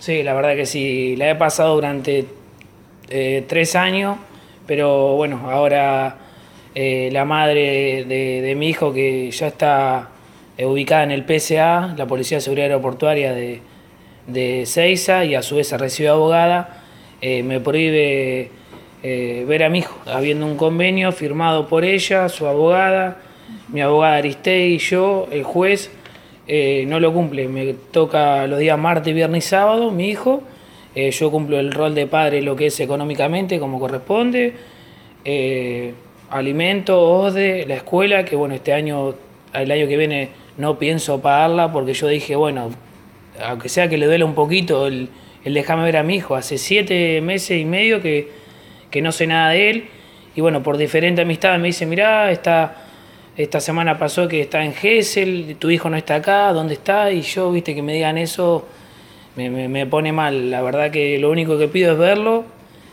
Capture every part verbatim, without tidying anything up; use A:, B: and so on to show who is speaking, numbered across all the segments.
A: Sí, la verdad que sí, la he pasado durante eh, tres años, pero bueno, ahora eh, la madre de, de mi hijo, que ya está eh, ubicada en el P S A, la Policía de Seguridad Aeroportuaria de, de Seiza, y a su vez se recibe abogada, eh, me prohíbe eh, ver a mi hijo, habiendo un convenio firmado por ella, su abogada, mi abogada Aristey y yo, el juez. Eh, no lo cumple, me toca los días martes, viernes y sábado, mi hijo, eh, yo cumplo el rol de padre, lo que es económicamente, como corresponde, eh, alimento, O S D E, la escuela, que bueno, este año, el año que viene no pienso pagarla, porque yo dije, bueno, aunque sea que le duele un poquito el, el dejarme ver a mi hijo, hace siete meses y medio que, que no sé nada de él, y bueno, por diferente amistad me dice, mirá, está... Esta semana pasó que está en Gesell, tu hijo no está acá, ¿dónde está? Y yo, viste, que me digan eso, me, me, me pone mal. La verdad que lo único que pido es verlo.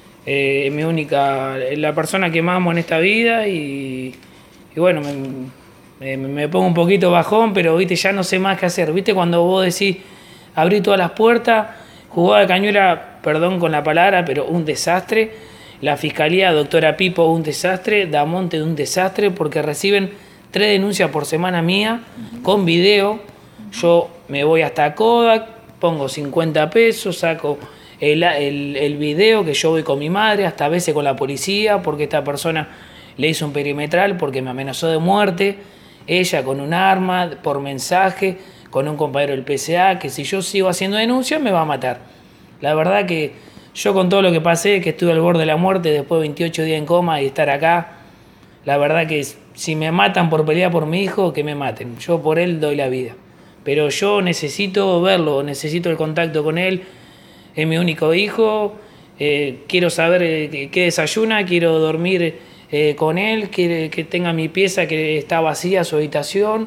A: Eh, es mi única, es la persona que más amo en esta vida y, y bueno, me, me, me pongo un poquito bajón, pero viste, ya no sé más qué hacer. Viste, cuando vos decís, abrí todas las puertas, jugada de Cañuela, perdón con la palabra, pero un desastre. La fiscalía, doctora Pipo, un desastre. Damonte, un desastre, porque reciben tres denuncias por semana mía, con video. Yo me voy hasta Kodak, pongo cincuenta pesos, saco el, el, el video que yo voy con mi madre, hasta a veces con la policía, porque esta persona le hizo un perimetral, porque me amenazó de muerte, ella con un arma, por mensaje, con un compañero del P S A, que si yo sigo haciendo denuncias me va a matar. La verdad que yo, con todo lo que pasé, que estuve al borde de la muerte, después de veintiocho días en coma y estar acá, la verdad que si me matan por pelear por mi hijo, que me maten. Yo por él doy la vida. Pero yo necesito verlo, necesito el contacto con él. Es mi único hijo. Eh, quiero saber eh, qué desayuna, quiero dormir eh, con él, que, que tenga mi pieza que está vacía, su habitación.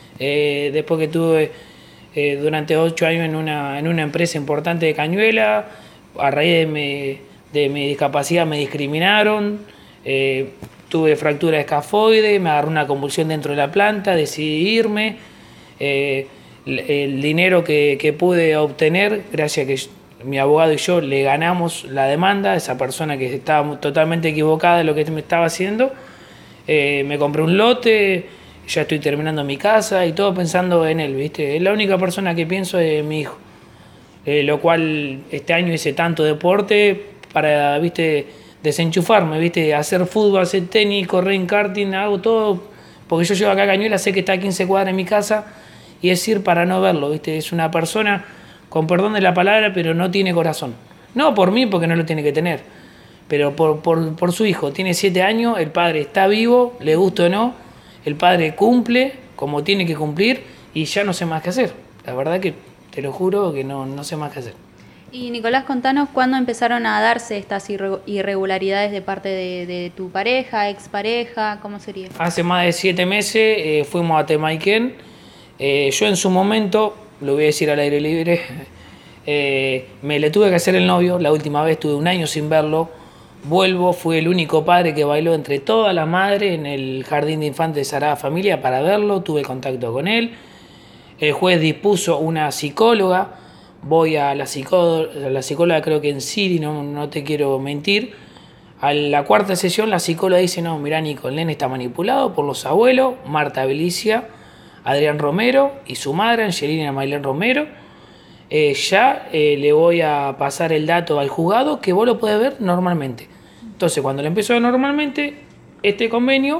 A: Eh, después que tuve eh, durante ocho años en una, en una empresa importante de Cañuela, a raíz de mi, de mi discapacidad me discriminaron. Eh, Tuve fractura de escafoide, me agarró una convulsión dentro de la planta, decidí irme. Eh, el, el dinero que, que pude obtener, gracias a que yo, mi abogado y yo le ganamos la demanda a esa persona que estaba totalmente equivocada de lo que me estaba haciendo, eh, me compré un lote, ya estoy terminando mi casa y todo pensando en él, ¿viste? Es la única persona que pienso es mi hijo. Eh, lo cual este año hice tanto deporte para, ¿viste?, desenchufarme, ¿viste? Hacer fútbol, hacer tenis, correr en karting, hago todo, porque yo llego acá a Cañuela, sé que está a quince cuadras en mi casa, y es ir para no verlo, ¿viste? Es una persona, con perdón de la palabra, pero no tiene corazón. No por mí, porque no lo tiene que tener, pero por, por, por su hijo. Tiene siete años, el padre está vivo, le gusta o no, el padre cumple como tiene que cumplir, y ya no sé más qué hacer. La verdad que, te lo juro, que no, no sé más qué hacer.
B: Y Nicolás, contanos cuándo empezaron a darse estas irregularidades de parte de, de tu pareja, expareja, ¿cómo sería?
A: Hace más de siete meses eh, fuimos a Temaiken. Eh, yo en su momento, lo voy a decir al aire libre, eh, me le tuve que hacer el novio. La última vez tuve un año sin verlo. Vuelvo, fui el único padre que bailó entre todas las madres en el jardín de infantes de Sagrada Familia para verlo. Tuve contacto con él. El juez dispuso una psicóloga. Voy a la, psicó a la psicóloga, creo que en Siri, no, no te quiero mentir. A la cuarta sesión la psicóloga dice, no, mirá Nico, el nene está manipulado por los abuelos, Marta Belicia, Adrián Romero y su madre, Angelina Maylén Romero. Eh, ya eh, le voy a pasar el dato al juzgado, que vos lo podés ver normalmente. Entonces, cuando le empezó normalmente, este convenio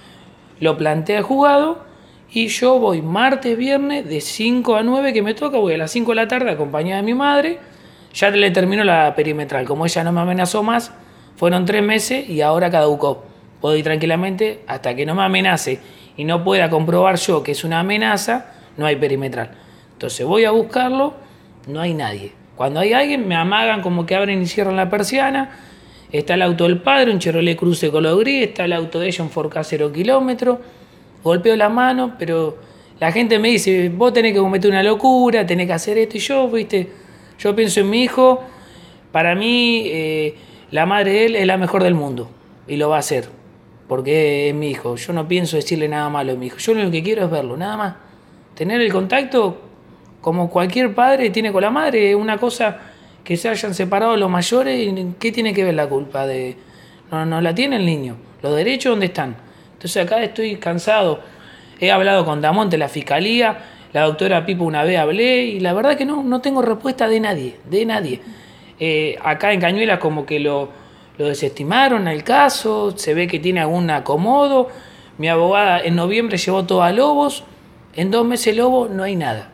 A: lo plantea el juzgado. Y yo voy martes, viernes, de cinco a nueve que me toca, voy a las cinco de la tarde acompañada de mi madre. Ya le terminó la perimetral, como ella no me amenazó más, fueron tres meses y ahora caducó. Puedo ir tranquilamente hasta que no me amenace y no pueda comprobar yo que es una amenaza, no hay perimetral. Entonces voy a buscarlo, no hay nadie. Cuando hay alguien me amagan como que abren y cierran la persiana. Está el auto del padre, un Chevrolet Cruze color gris, está el auto de ella, un Ford Ka cero kilómetros. Golpeo la mano, pero la gente me dice, vos tenés que cometer una locura, tenés que hacer esto, y yo, viste, yo pienso en mi hijo. Para mí, eh, la madre de él es la mejor del mundo, y lo va a hacer, porque es mi hijo. Yo no pienso decirle nada malo a mi hijo, yo lo único que quiero es verlo, nada más. Tener el contacto, como cualquier padre tiene con la madre, es una cosa que se hayan separado los mayores, ¿qué tiene que ver la culpa? de No, no la tiene el niño. ¿Los derechos dónde están? Entonces acá estoy cansado. He hablado con Damonte, la fiscalía, la doctora Pipo una vez hablé, y la verdad que no, no tengo respuesta de nadie, de nadie. Eh, acá en Cañuelas como que lo, lo desestimaron el caso, se ve que tiene algún acomodo. Mi abogada en noviembre llevó todo a Lobos, en dos meses Lobos no hay nada.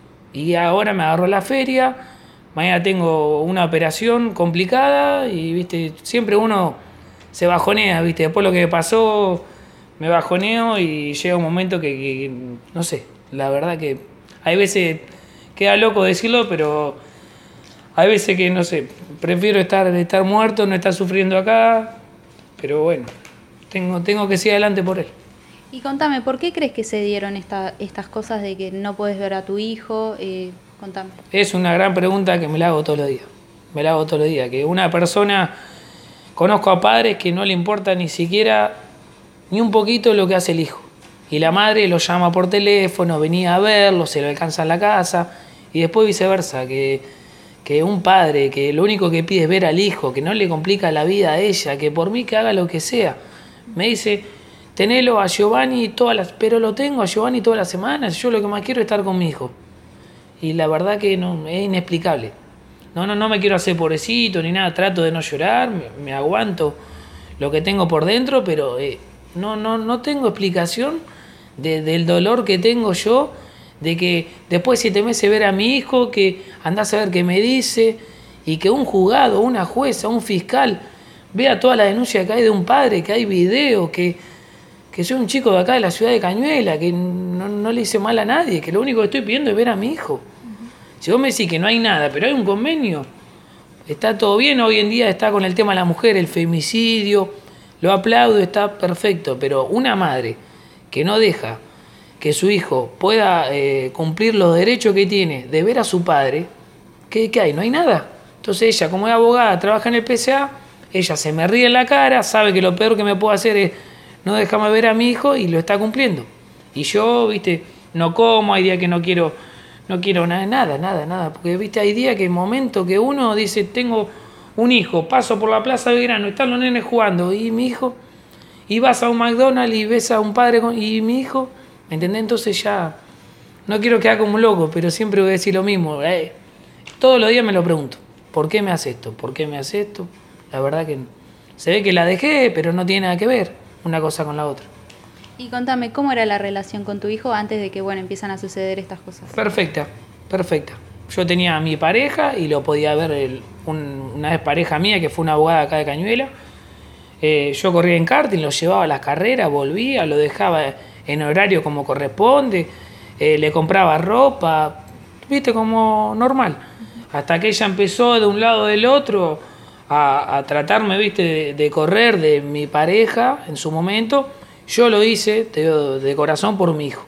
A: Y ahora me agarró la feria, mañana tengo una operación complicada y viste, siempre uno se bajonea, viste, después lo que pasó me bajoneo y llega un momento que, que no sé, la verdad que hay veces queda loco decirlo, pero hay veces que no sé, prefiero estar, estar muerto, no estar sufriendo acá, pero bueno, tengo, tengo que seguir adelante por él.
B: Y contame, ¿por qué crees que se dieron esta, estas cosas de que no puedes ver a tu hijo? Eh, contame.
A: Es una gran pregunta que me la hago todos los días. Me la hago todos los días. Que una persona, conozco a padres que no le importa ni siquiera ni un poquito lo que hace el hijo. Y la madre lo llama por teléfono, venía a verlo, se lo alcanza en la casa. Y después viceversa, que, que un padre que lo único que pide es ver al hijo, que no le complica la vida a ella, que por mí que haga lo que sea. Me dice, tenelo a Giovanni todas las... Pero lo tengo a Giovanni todas las semanas, yo lo que más quiero es estar con mi hijo. Y la verdad que no, es inexplicable. No, no, no me quiero hacer pobrecito ni nada, trato de no llorar, me, me aguanto lo que tengo por dentro, pero eh, no, no, no tengo explicación de, del dolor que tengo yo, de que después de siete meses ver a mi hijo, que andás a ver qué me dice, y que un juzgado, una jueza, un fiscal vea toda la denuncia que hay de un padre, que hay video, que, que soy un chico de acá de la ciudad de Cañuelas, que no, no le hice mal a nadie, que lo único que estoy pidiendo es ver a mi hijo. Uh-huh. Si vos me decís que no hay nada, pero hay un convenio, está todo bien, hoy en día está con el tema de la mujer, el femicidio, lo aplaudo, está perfecto, pero una madre que no deja que su hijo pueda eh, cumplir los derechos que tiene de ver a su padre, ¿qué, qué hay? No hay nada. Entonces ella, como es abogada, trabaja en el P C A, ella se me ríe en la cara, sabe que lo peor que me puedo hacer es no dejarme ver a mi hijo y lo está cumpliendo. Y yo, viste, no como, hay días que no quiero, no quiero nada, nada, nada, nada. Porque, viste, hay días que hay momentos que uno dice, tengo un hijo, paso por la Plaza Belgrano, están los nenes jugando, y mi hijo, y vas a un McDonald's y ves a un padre con, y mi hijo, ¿me entendés? Entonces ya, no quiero quedar como un loco, pero siempre voy a decir lo mismo. Eh, todos los días me lo pregunto, ¿por qué me hace esto? ¿Por qué me hace esto? La verdad que se ve que la dejé, pero no tiene nada que ver una cosa con la otra.
B: Y contame, ¿cómo era la relación con tu hijo antes de que, bueno, empiezan a suceder estas cosas?
A: Perfecta, perfecta. Yo tenía a mi pareja y lo podía ver el, un, una vez pareja mía, que fue una abogada acá de Cañuelas. Eh, yo corría en karting, lo llevaba a las carreras, volvía, lo dejaba en horario como corresponde, eh, le compraba ropa, viste, como normal. Hasta que ella empezó de un lado del otro a, a tratarme, viste, de, de correr de mi pareja en su momento. Yo lo hice, te digo, de corazón por mi hijo.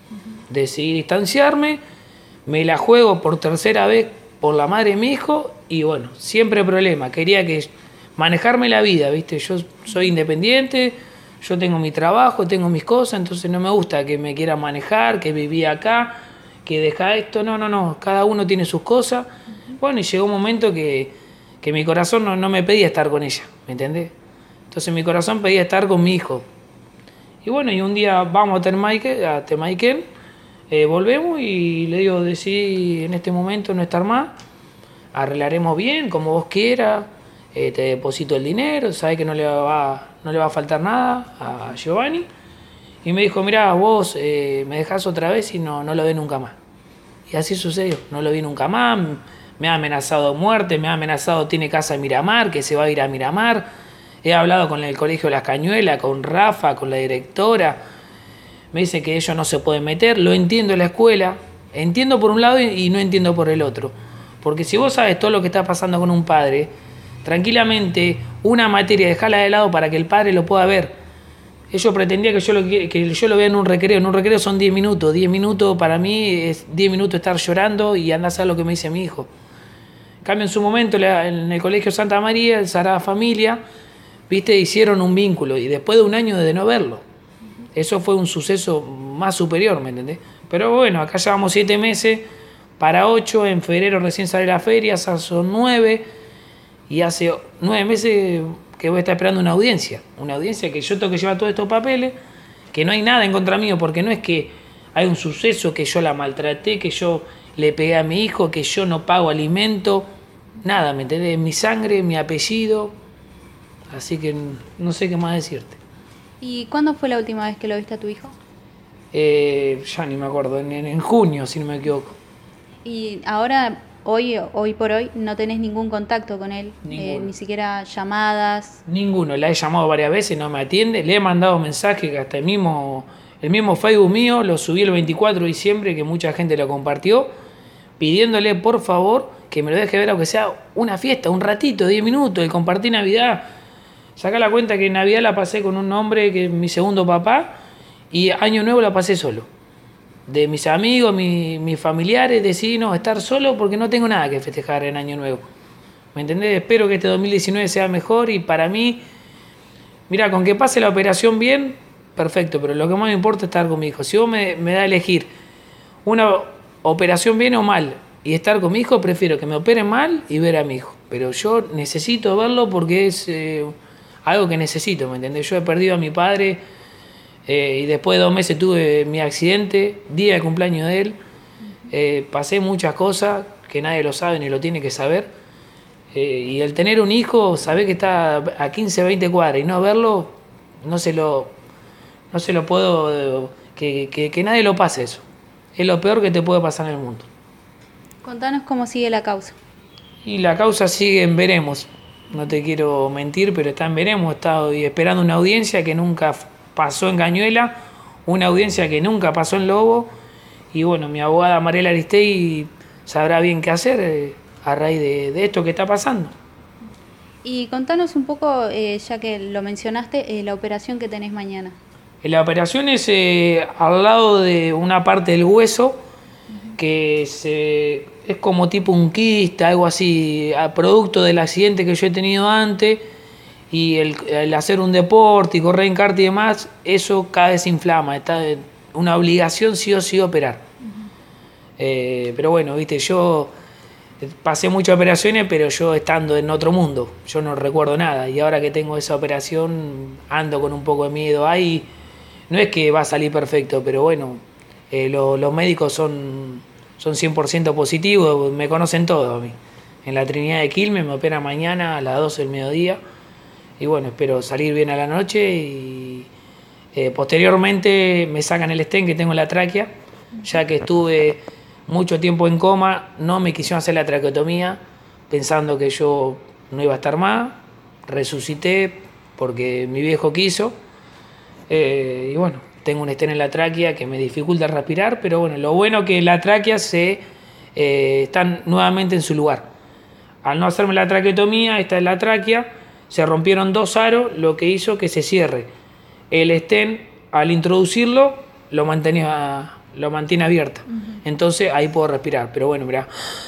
A: Decidí distanciarme, me la juego por tercera vez por la madre de mi hijo y bueno, siempre problema. Quería que manejarme la vida, viste. Yo soy independiente, yo tengo mi trabajo, tengo mis cosas, entonces no me gusta que me quiera manejar, que vivía acá, que deja esto. No, no, no, cada uno tiene sus cosas. Bueno, y llegó un momento que, que mi corazón no, no me pedía estar con ella, ¿me entendés? Entonces mi corazón pedía estar con mi hijo. Y bueno, y un día vamos a Temaiken, a Temaiken eh, volvemos y le digo, decidí en este momento no estar más, arreglaremos bien, como vos quieras, eh, te deposito el dinero, sabés que no le va, no le va a faltar nada a Giovanni. Y me dijo, mirá, vos eh, me dejás otra vez y no, no lo ve nunca más. Y así sucedió, no lo vi nunca más, me ha amenazado de muerte, me ha amenazado, tiene casa en Miramar, que se va a ir a Miramar. He hablado con el Colegio Las Cañuelas, con Rafa, con la directora. Me dicen que ellos no se pueden meter. Lo entiendo en la escuela. Entiendo por un lado y no entiendo por el otro. Porque si vos sabes todo lo que está pasando con un padre, tranquilamente una materia dejala de lado para que el padre lo pueda ver. Ellos pretendían que yo lo, que yo lo vea en un recreo. En un recreo son diez minutos. diez minutos para mí es diez minutos estar llorando y andar a saber lo que me dice mi hijo. En cambio, en su momento en el Colegio Santa María, el Sagrada Familia, viste, hicieron un vínculo y después de un año de no verlo. Eso fue un suceso más superior, ¿me entendés? Pero bueno, acá llevamos siete meses, para ocho, en febrero recién sale la feria, ya son nueve, y hace nueve meses que voy a estar esperando una audiencia, una audiencia que yo tengo que llevar todos estos papeles, que no hay nada en contra mío, porque no es que hay un suceso, que yo la maltraté, que yo le pegué a mi hijo, que yo no pago alimento, nada, ¿me entendés? Mi sangre, mi apellido, así que no sé qué más decirte.
B: ¿Y cuándo fue la última vez que lo viste a tu hijo?
A: Eh, ya ni me acuerdo, en, en junio, si no me equivoco.
B: Y ahora, hoy, hoy por hoy, no tenés ningún contacto con él, eh, ni siquiera llamadas.
A: Ninguno, la he llamado varias veces, no me atiende, le he mandado mensajes que hasta el mismo, el mismo Facebook mío, lo subí el veinticuatro de diciembre, que mucha gente lo compartió, pidiéndole por favor que me lo deje ver, aunque sea una fiesta, un ratito, diez minutos, el compartir Navidad. Saca la cuenta que Navidad la pasé con un hombre que es mi segundo papá, y Año Nuevo la pasé solo. De mis amigos, mi, mis familiares, decidí no estar solo porque no tengo nada que festejar en Año Nuevo. ¿Me entendés? Espero que este dos mil diecinueve sea mejor, y para mí, mira, con que pase la operación bien, perfecto, pero lo que más me importa es estar con mi hijo. Si vos me, me da a elegir una operación bien o mal y estar con mi hijo, prefiero que me operen mal y ver a mi hijo. Pero yo necesito verlo porque es eh, algo que necesito, ¿me entendés? Yo he perdido a mi padre. Eh, y después de dos meses tuve mi accidente, día de cumpleaños de él. Eh, pasé muchas cosas que nadie lo sabe ni lo tiene que saber. Eh, y el tener un hijo, saber que está a quince, veinte cuadras y no verlo, no se lo, no se lo puedo... Que, que, que nadie lo pase eso. Es lo peor que te puede pasar en el mundo.
B: Contanos cómo sigue la causa.
A: Y la causa sigue en veremos. No te quiero mentir, pero está en veremos. He estado esperando una audiencia que nunca pasó en Cañuela, una audiencia que nunca pasó en Lobo, y bueno, mi abogada Mariela Aristegui sabrá bien qué hacer eh, a raíz de, de esto que está pasando.
B: Y contanos un poco, eh, ya que lo mencionaste, eh, la operación que tenés mañana.
A: La operación es eh, al lado de una parte del hueso, uh-huh, que se, es como tipo un quiste, algo así, producto del accidente que yo he tenido antes. Y el, el hacer un deporte y correr en kart y demás, eso cada vez se inflama, está una obligación sí o sí operar. Uh-huh. Eh, pero bueno, viste, yo pasé muchas operaciones, pero yo estando en otro mundo, yo no recuerdo nada. Y ahora que tengo esa operación, ando con un poco de miedo. Ahí no es que va a salir perfecto, pero bueno, eh, lo, los médicos son, son cien por ciento positivos, me conocen todo a mí. En la Trinidad de Quilmes me operan mañana a las doce del mediodía. Y bueno, espero salir bien a la noche y eh, posteriormente me sacan el stent que tengo en la tráquea, ya que estuve mucho tiempo en coma, no me quisieron hacer la traqueotomía pensando que yo no iba a estar más, resucité porque mi viejo quiso, eh, y bueno, tengo un stent en la tráquea que me dificulta respirar, pero bueno, lo bueno que la tráquea se, eh, está nuevamente en su lugar. Al no hacerme la traqueotomía, esta es la tráquea, se rompieron dos aros, lo que hizo que se cierre. El stent, al introducirlo, lo mantenía, lo mantiene abierta. Uh-huh. Entonces ahí puedo respirar. Pero bueno, mirá,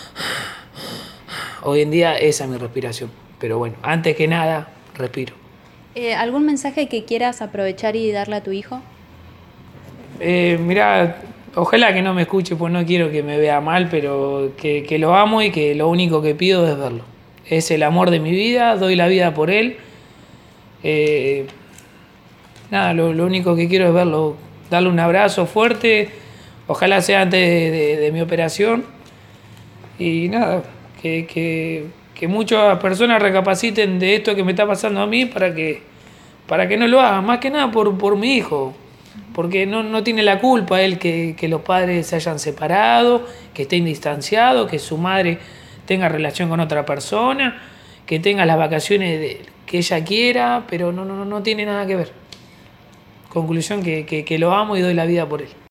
A: hoy en día esa es mi respiración. Pero bueno, antes que nada, respiro.
B: Eh, ¿Algún mensaje que quieras aprovechar y darle a tu hijo?
A: Eh, mirá, ojalá que no me escuche, pues no quiero que me vea mal, pero que, que lo amo y que lo único que pido es verlo. Es el amor de mi vida, doy la vida por él. Eh, nada, lo, lo único que quiero es verlo, darle un abrazo fuerte, ojalá sea antes de, de, de mi operación. Y nada, que, que, que muchas personas recapaciten de esto que me está pasando a mí para que, para que no lo hagan, más que nada por, por mi hijo. Porque no, no tiene la culpa él que, que los padres se hayan separado, que estén distanciados, que su madre tenga relación con otra persona, que tenga las vacaciones de, que ella quiera, pero no, no, no tiene nada que ver. Conclusión que, que, que lo amo y doy la vida por él.